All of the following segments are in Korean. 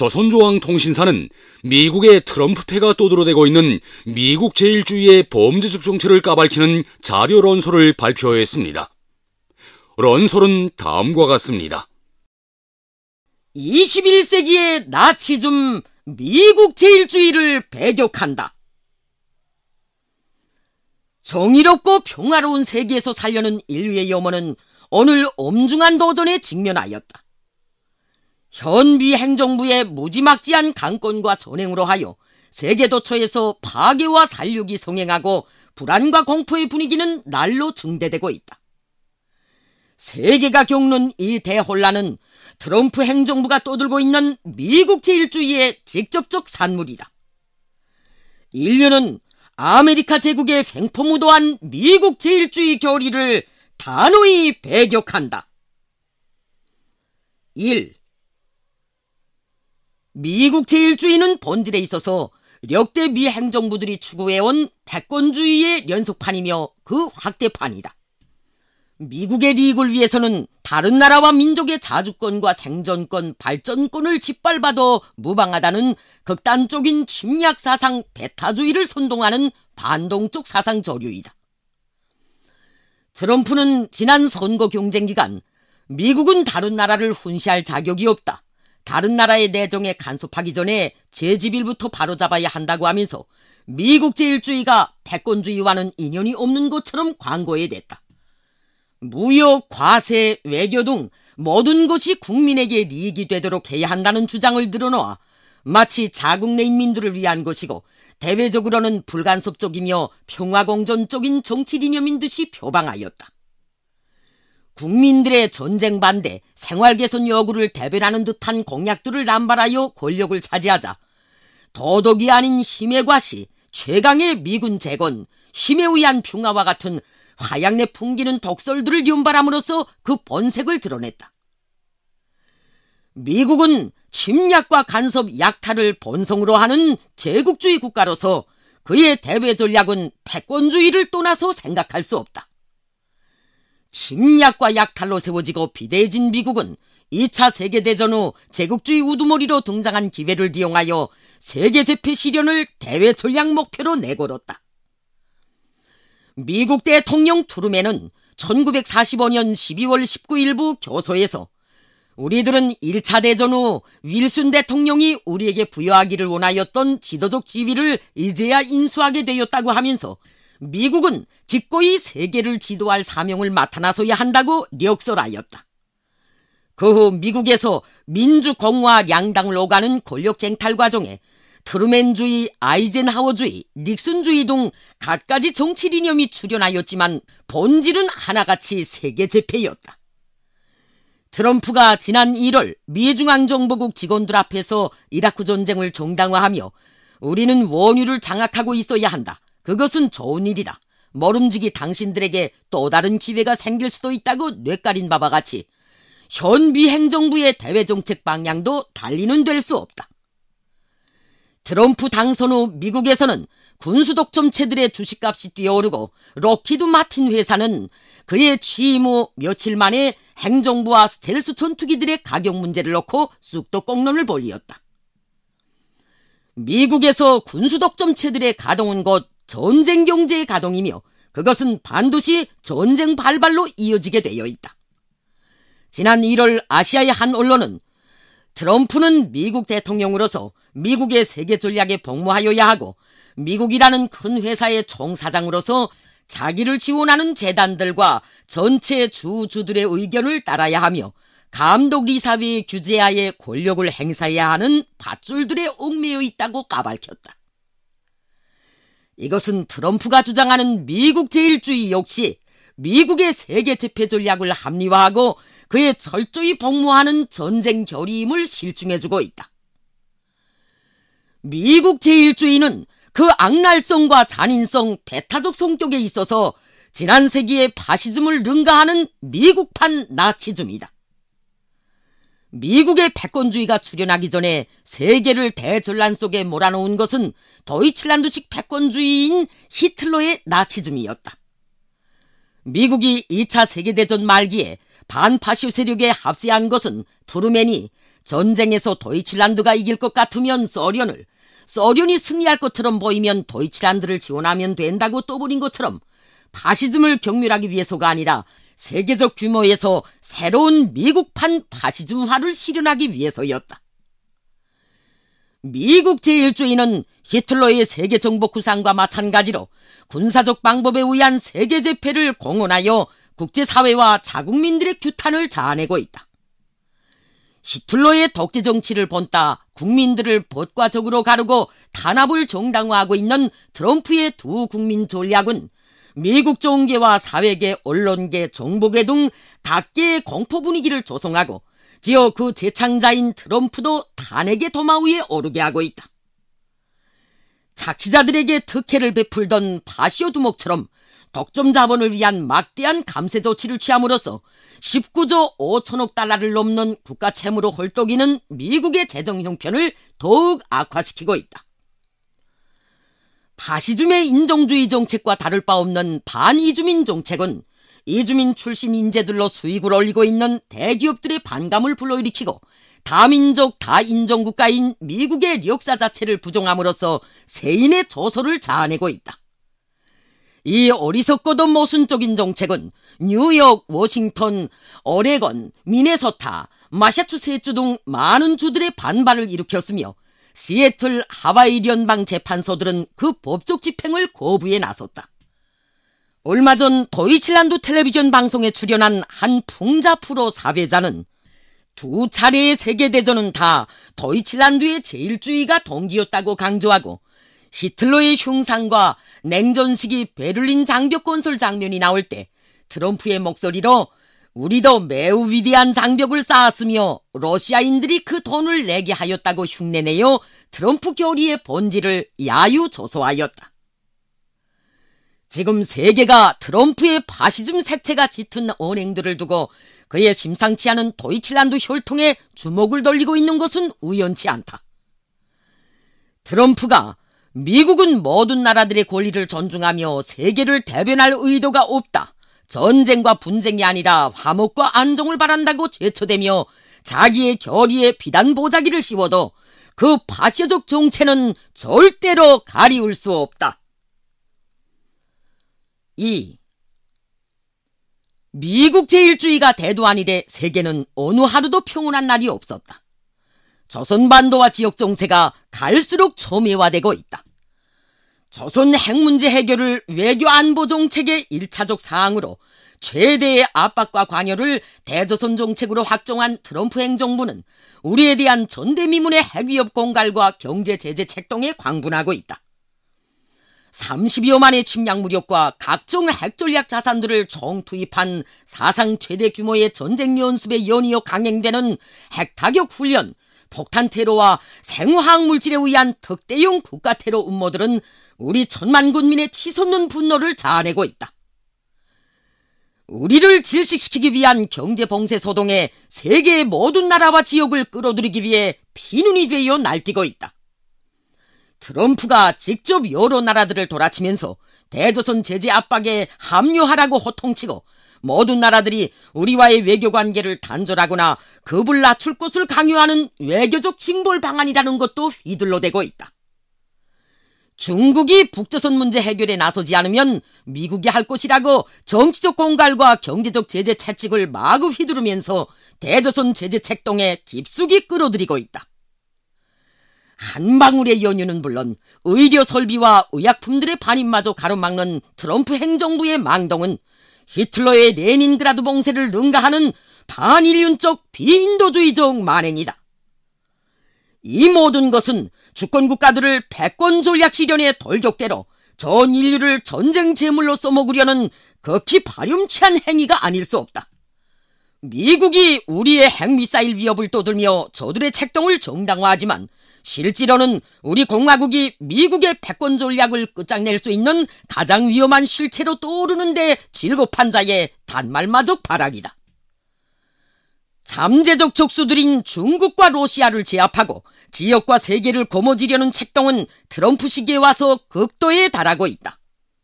조선중앙통신사는 미국의 트럼프패가 떠들어대고 있는 미국 제일주의의 범죄적 정체를 까발키는 자료 런설을 발표했습니다. 런설은 다음과 같습니다. 21세기의 나치즘 미국 제일주의를 배격한다. 정의롭고 평화로운 세계에서 살려는 인류의 염원은 오늘 엄중한 도전에 직면하였다. 현 미 행정부의 무지막지한 강권과 전횡으로 하여 세계 도처에서 파괴와 살육이 성행하고 불안과 공포의 분위기는 날로 증대되고 있다. 세계가 겪는 이 대혼란은 트럼프 행정부가 떠들고 있는 미국 제일주의의 직접적 산물이다. 인류는 아메리카 제국의 횡포무도한 미국 제일주의 교리를 단호히 배격한다. 1. 미국 제일주의는 본질에 있어서 역대 미 행정부들이 추구해온 패권주의의 연속판이며 그 확대판이다. 미국의 이익을 위해서는 다른 나라와 민족의 자주권과 생존권, 발전권을 짓밟아도 무방하다는 극단적인 침략 사상 배타주의를 선동하는 반동적 사상 저류이다. 트럼프는 지난 선거 경쟁 기간 미국은 다른 나라를 훈시할 자격이 없다. 다른 나라의 내정에 간섭하기 전에 제지빌부터 바로잡아야 한다고 하면서 미국 제일주의가 패권주의와는 인연이 없는 것처럼 광고해댔다. 무역, 과세, 외교 등 모든 것이 국민에게 이익이 되도록 해야 한다는 주장을 늘어놓아 마치 자국 내 인민들을 위한 것이고 대외적으로는 불간섭적이며 평화공존적인 정치이념인 듯이 표방하였다. 국민들의 전쟁 반대, 생활 개선 요구를 대변하는 듯한 공약들을 남발하여 권력을 차지하자 도덕이 아닌 힘의 과시, 최강의 미군 재건, 힘에 의한 평화와 같은 화양내 풍기는 독설들을 윤발함으로써 그 본색을 드러냈다. 미국은 침략과 간섭, 약탈을 본성으로 하는 제국주의 국가로서 그의 대외 전략은 패권주의를 떠나서 생각할 수 없다. 침략과 약탈로 세워지고 비대해진 미국은 2차 세계대전 후 제국주의 우두머리로 등장한 기회를 이용하여 세계제패 실현을 대외 전략 목표로 내걸었다. 미국 대통령 트루맨은 1945년 12월 19일부 교서에서 우리들은 1차 대전 후 윌슨 대통령이 우리에게 부여하기를 원하였던 지도적 지위를 이제야 인수하게 되었다고 하면서 미국은 직고이 세계를 지도할 사명을 맡아 나서야 한다고 력설하였다. 그 후 미국에서 민주공화 양당을 오가는 권력 쟁탈 과정에 트루맨주의, 아이젠하워주의, 닉슨주의 등 갖가지 정치 이념이 출현하였지만 본질은 하나같이 세계제패였다. 트럼프가 지난 1월 미중앙정보국 직원들 앞에서 이라크 전쟁을 정당화하며 우리는 원유를 장악하고 있어야 한다. 그것은 좋은 일이다. 모름지기 당신들에게 또 다른 기회가 생길 수도 있다고 뇌까린 바와 같이 현 미 행정부의 대외정책 방향도 달리는 될 수 없다. 트럼프 당선 후 미국에서는 군수 독점체들의 주식값이 뛰어오르고 록히드 마틴 회사는 그의 취임 후 며칠 만에 행정부와 스텔스 전투기들의 가격 문제를 놓고 쑥도 꽁론을 벌이었다. 미국에서 군수 독점체들의 가동은 곧 전쟁 경제의 가동이며 그것은 반드시 전쟁 발발로 이어지게 되어 있다. 지난 1월 아시아의 한 언론은 트럼프는 미국 대통령으로서 미국의 세계 전략에 복무하여야 하고 미국이라는 큰 회사의 총사장으로서 자기를 지원하는 재단들과 전체 주주들의 의견을 따라야 하며 감독이사회의 규제하에 권력을 행사해야 하는 밧줄들에 얽매여 있다고 까발켰다. 이것은 트럼프가 주장하는 미국 제일주의 역시 미국의 세계 제패 전략을 합리화하고 그에 철저히 복무하는 전쟁 결의임을 실증해주고 있다. 미국 제일주의는 그 악랄성과 잔인성, 배타적 성격에 있어서 지난 세기의 파시즘을 능가하는 미국판 나치즘이다. 미국의 패권주의가 출현하기 전에 세계를 대전란 속에 몰아넣은 것은 도이칠란드식 패권주의인 히틀러의 나치즘이었다. 미국이 2차 세계대전 말기에 반파시 세력에 합세한 것은 트루맨이 전쟁에서 도이칠란드가 이길 것 같으면 소련을, 소련이 승리할 것처럼 보이면 도이칠란드를 지원하면 된다고 떠버린 것처럼 파시즘을 경멸하기 위해서가 아니라 세계적 규모에서 새로운 미국판 파시즘화를 실현하기 위해서였다. 미국 제1주의는 히틀러의 세계정복 구상과 마찬가지로 군사적 방법에 의한 세계제패를 공언하여 국제사회와 자국민들의 규탄을 자아내고 있다. 히틀러의 독재 정치를 본따 국민들을 벗과 적으로 가르고 탄압을 정당화하고 있는 트럼프의 두 국민 전략은 미국 정계와 사회계, 언론계, 정보계 등 각계의 공포 분위기를 조성하고 지어 그 재창자인 트럼프도 탄핵의 도마 위에 오르게 하고 있다. 착취자들에게 특혜를 베풀던 파시오 두목처럼 독점 자본을 위한 막대한 감세 조치를 취함으로써 19조 5천억 달러를 넘는 국가 채무로 헐떡이는 미국의 재정 형편을 더욱 악화시키고 있다. 파시즘의 인종주의 정책과 다를 바 없는 반이주민 정책은 이주민 출신 인재들로 수익을 올리고 있는 대기업들의 반감을 불러일으키고 다민족 다인종 국가인 미국의 역사 자체를 부정함으로써 세인의 조소를 자아내고 있다. 이 어리석고도 모순적인 정책은 뉴욕, 워싱턴, 오레곤, 미네소타, 마사추세츠 등 많은 주들의 반발을 일으켰으며 시애틀 하와이 연방 재판소들은 그 법적 집행을 거부해 나섰다. 얼마 전 도이칠란드 텔레비전 방송에 출연한 한 풍자 프로 사회자는 두 차례의 세계대전은 다 도이칠란드의 제일주의가 동기였다고 강조하고 히틀러의 흉상과 냉전 시기 베를린 장벽 건설 장면이 나올 때 트럼프의 목소리로 우리도 매우 위대한 장벽을 쌓았으며 러시아인들이 그 돈을 내게 하였다고 흉내내어 트럼프 결의의 본질을 야유조소하였다. 지금 세계가 트럼프의 파시즘 색채가 짙은 언행들을 두고 그의 심상치 않은 도이칠란드 혈통에 주목을 돌리고 있는 것은 우연치 않다. 트럼프가 미국은 모든 나라들의 권리를 존중하며 세계를 대변할 의도가 없다, 전쟁과 분쟁이 아니라 화목과 안정을 바란다고 제쳐대며 자기의 결의에 비단 보자기를 씌워도 그 파시적 정체는 절대로 가리울 수 없다. 2. 미국 제일주의가 대두한 이래 세계는 어느 하루도 평온한 날이 없었다. 조선반도와 지역 정세가 갈수록 첨예화되고 있다. 조선 핵문제 해결을 외교 안보 정책의 1차적 사항으로 최대의 압박과 관여를 대조선 정책으로 확정한 트럼프 행정부는 우리에 대한 전대미문의 핵위협 공갈과 경제 제재 책동에 광분하고 있다. 30여만의 침략 무력과 각종 핵전략 자산들을 총투입한 사상 최대 규모의 전쟁 연습에 연이어 강행되는 핵타격 훈련, 폭탄 테러와 생화학 물질에 의한 특대용 국가 테러 음모들은 우리 천만 군민의 치솟는 분노를 자아내고 있다. 우리를 질식시키기 위한 경제 봉쇄 소동에 세계의 모든 나라와 지역을 끌어들이기 위해 피눈이 되어 날뛰고 있다. 트럼프가 직접 여러 나라들을 돌아치면서 대조선 제재 압박에 합류하라고 호통치고 모든 나라들이 우리와의 외교 관계를 단절하거나 급을 낮출 것을 강요하는 외교적 징벌 방안이라는 것도 휘둘러대고 있다. 중국이 북조선 문제 해결에 나서지 않으면 미국이 할 것이라고 정치적 공갈과 경제적 제재 채찍을 마구 휘두르면서 대조선 제재 책동에 깊숙이 끌어들이고 있다. 한 방울의 연유는 물론 의료 설비와 의약품들의 반입마저 가로막는 트럼프 행정부의 망동은 히틀러의 레닌그라드 봉쇄를 능가하는 반인륜적 비인도주의적 만행이다. 이 모든 것은 주권국가들을 패권 전략 실현의 돌격대로 전 인류를 전쟁 제물로 써먹으려는 극히 파렴치한 행위가 아닐 수 없다. 미국이 우리의 핵미사일 위협을 떠들며 저들의 책동을 정당화하지만 실제로는 우리 공화국이 미국의 패권 전략을 끝장낼 수 있는 가장 위험한 실체로 떠오르는데 질겁한 자의 단말마적 발악이다. 잠재적 적수들인 중국과 러시아를 제압하고 지역과 세계를 거머쥐려는 책동은 트럼프 시기에 와서 극도에 달하고 있다.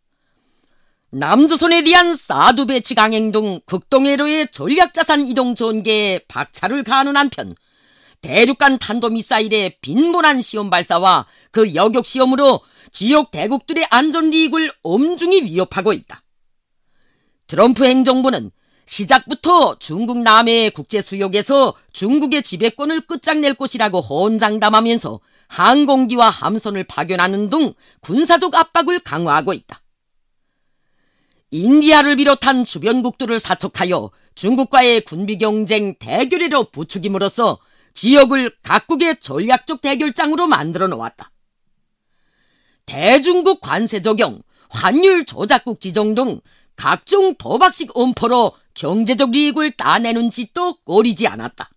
남조선에 대한 사드 배치 강행 등 극동회로의 전략자산 이동 전개에 박차를 가하는 한편 대륙간 탄도미사일의 빈번한 시험 발사와 그 여격 시험으로 지역 대국들의 안전 이익을 엄중히 위협하고 있다. 트럼프 행정부는 시작부터 중국 남해의 국제수역에서 중국의 지배권을 끝장낼 것이라고 호언장담하면서 항공기와 함선을 파견하는 등 군사적 압박을 강화하고 있다. 인디아를 비롯한 주변국들을 사척하여 중국과의 군비 경쟁 대결에로 부추김으로써 지역을 각국의 전략적 대결장으로 만들어 놓았다. 대중국 관세 적용, 환율 조작국 지정 등 각종 도박식 엄포로 경제적 이익을 따내는 짓도 꺼리지 않았다.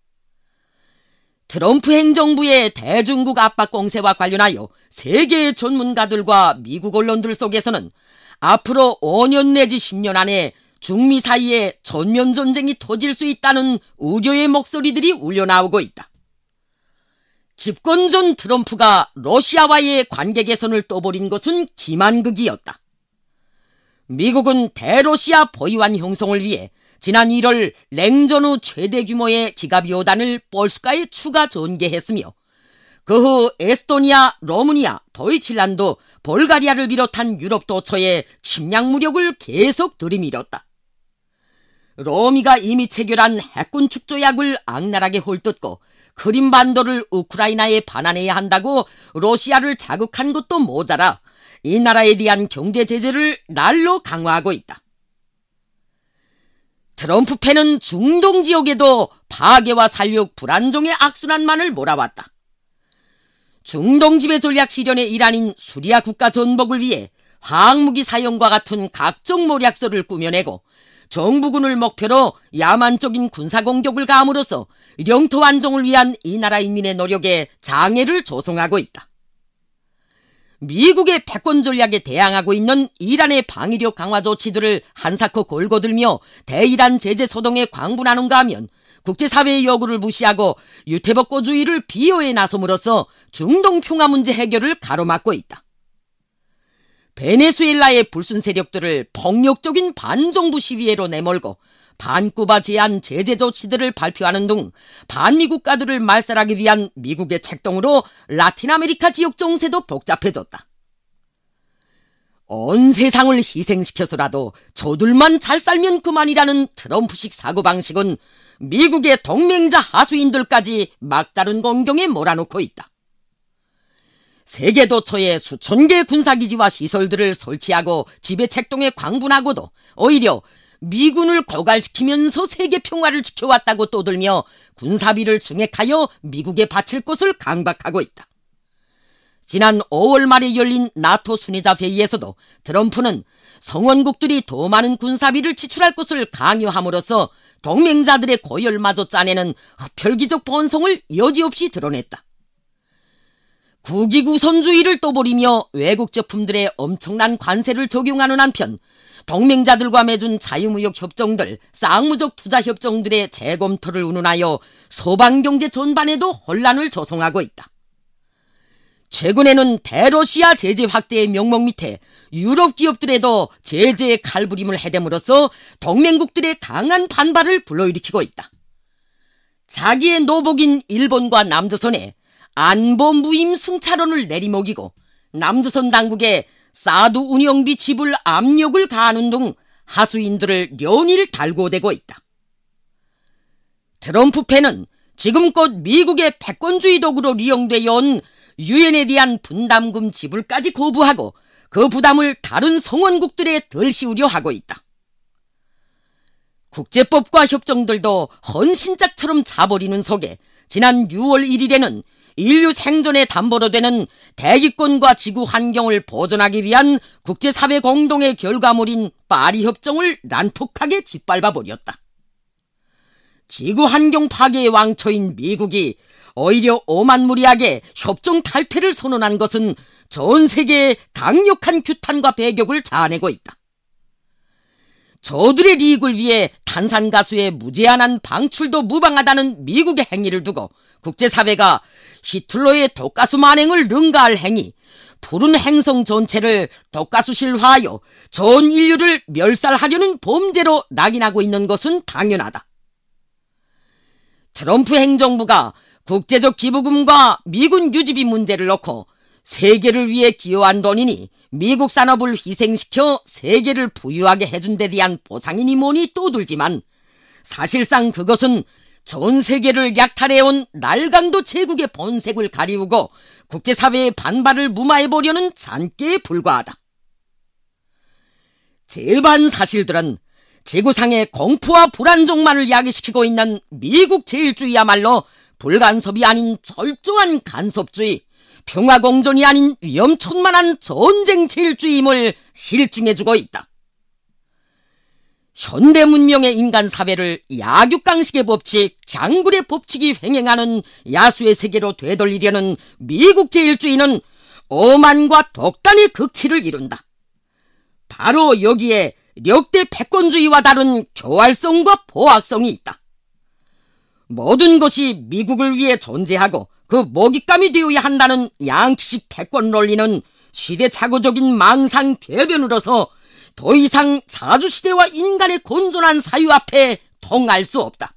트럼프 행정부의 대중국 압박 공세와 관련하여 세계의 전문가들과 미국 언론들 속에서는 앞으로 5년 내지 10년 안에 중미 사이에 전면전쟁이 터질 수 있다는 우려의 목소리들이 울려나오고 있다. 집권 전 트럼프가 러시아와의 관계 개선을 떠버린 것은 기만극이었다. 미국은 대러시아 보위완 형성을 위해 지난 1월 냉전 후 최대 규모의 기갑요단을 볼스카에 추가 전개했으며 그 후 에스토니아, 러무니아, 도이칠란드, 볼가리아를 비롯한 유럽 도처에 침략 무력을 계속 들이밀었다. 러미가 이미 체결한 해군 축조약을 악랄하게 헐뜯고 크림반도를 우크라이나에 반환해야 한다고 러시아를 자극한 것도 모자라 이 나라에 대한 경제 제재를 날로 강화하고 있다. 트럼프 패는 중동 지역에도 파괴와 살육, 불안정의 악순환만을 몰아왔다. 중동 지배 전략 실현의 일환인 수리아 국가 전복을 위해 화학무기 사용과 같은 각종 모략서를 꾸며내고 정부군을 목표로 야만적인 군사공격을 가함으로써 영토 안정을 위한 이 나라 인민의 노력에 장애를 조성하고 있다. 미국의 패권 전략에 대항하고 있는 이란의 방위력 강화 조치들을 한사코 골고들며 대이란 제재 소동에 광분하는가 하면 국제사회의 요구를 무시하고 유태복고주의를 비호에 나섬으로써 중동 평화 문제 해결을 가로막고 있다. 베네수엘라의 불순 세력들을 폭력적인 반정부 시위회로 내몰고 반쿠바 제한 제재 조치들을 발표하는 등 반미국가들을 말살하기 위한 미국의 책동으로 라틴 아메리카 지역 정세도 복잡해졌다. 온 세상을 희생시켜서라도 저들만 잘 살면 그만이라는 트럼프식 사고방식은 미국의 동맹자 하수인들까지 막다른 공경에 몰아놓고 있다. 세계 도처에 수천 개의 군사기지와 시설들을 설치하고 지배 책동에 광분하고도 오히려 미군을 고갈시키면서 세계 평화를 지켜왔다고 떠들며 군사비를 증액하여 미국에 바칠 것을 강박하고 있다. 지난 5월 말에 열린 나토 순회자 회의에서도 트럼프는 성원국들이 더 많은 군사비를 지출할 것을 강요함으로써 동맹자들의 고열마저 짜내는 흡혈귀적 본성을 여지없이 드러냈다. 국익우선주의를 떠버리며 외국 제품들의 엄청난 관세를 적용하는 한편 동맹자들과 맺은 자유무역 협정들, 쌍무적 투자 협정들의 재검토를 운운하여 소방경제 전반에도 혼란을 조성하고 있다. 최근에는 대러시아 제재 확대의 명목 밑에 유럽 기업들에도 제재의 칼부림을 해댐으로써 동맹국들의 강한 반발을 불러일으키고 있다. 자기의 노복인 일본과 남조선에 안보 무임 승차론을 내리먹이고 남조선 당국에 사드 운영비 지불 압력을 가하는 등 하수인들을 연일 달고대고 있다. 트럼프 패는 지금껏 미국의 패권주의 도구로 이용되어 온 유엔에 대한 분담금 지불까지 거부하고 그 부담을 다른 성원국들에 덜 씌우려 하고 있다. 국제법과 협정들도 헌신짝처럼 자버리는 속에 지난 6월 1일에는 인류 생존의 담보로 되는 대기권과 지구 환경을 보존하기 위한 국제사회 공동의 결과물인 파리 협정을 난폭하게 짓밟아버렸다. 지구 환경 파괴의 왕초인 미국이 오히려 오만무리하게 협정 탈퇴를 선언한 것은 전 세계에 강력한 규탄과 배격을 자아내고 있다. 저들의 이익을 위해 탄산가스의 무제한한 방출도 무방하다는 미국의 행위를 두고 국제사회가 히틀러의 독가스 만행을 능가할 행위, 푸른 행성 전체를 독가스실화하여 전 인류를 멸살하려는 범죄로 낙인하고 있는 것은 당연하다. 트럼프 행정부가 국제적 기부금과 미군 유지비 문제를 넣고 세계를 위해 기여한 돈이니 미국 산업을 희생시켜 세계를 부유하게 해준 데 대한 보상이니 뭐니 떠들지만 사실상 그것은 전 세계를 약탈해온 날강도 제국의 본색을 가리우고 국제사회의 반발을 무마해보려는 잔꾀에 불과하다. 제반 사실들은 지구상의 공포와 불안정만을 야기시키고 있는 미국 제일주의야말로 불간섭이 아닌 철저한 간섭주의, 평화공존이 아닌 위험천만한 전쟁 제일주의임을 실증해주고 있다. 현대 문명의 인간 사회를 약육강식의 법칙, 장굴의 법칙이 횡행하는 야수의 세계로 되돌리려는 미국 제일주의는 오만과 독단의 극치를 이룬다. 바로 여기에 역대 패권주의와 다른 교활성과 포악성이 있다. 모든 것이 미국을 위해 존재하고 그 먹잇감이 되어야 한다는 양키식 패권 논리는 시대착오적인 망상 궤변으로서 더 이상 자주시대와 인간의 건전한 사유 앞에 통할 수 없다.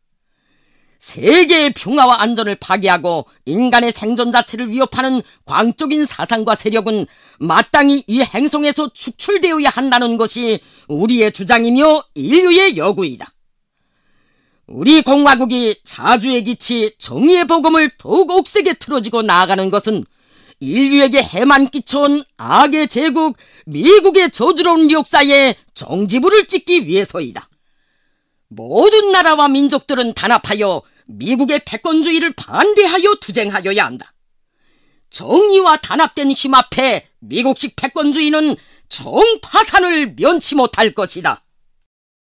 세계의 평화와 안전을 파괴하고 인간의 생존 자체를 위협하는 광적인 사상과 세력은 마땅히 이 행성에서 축출되어야 한다는 것이 우리의 주장이며 인류의 요구이다. 우리 공화국이 자주의 기치, 정의의 복음을 더욱 옥색에 틀어지고 나아가는 것은 인류에게 해만 끼쳐온 악의 제국 미국의 저주로운 역사에 정지부를 찍기 위해서이다. 모든 나라와 민족들은 단합하여 미국의 패권주의를 반대하여 투쟁하여야 한다. 정의와 단합된 힘 앞에 미국식 패권주의는 정파산을 면치 못할 것이다.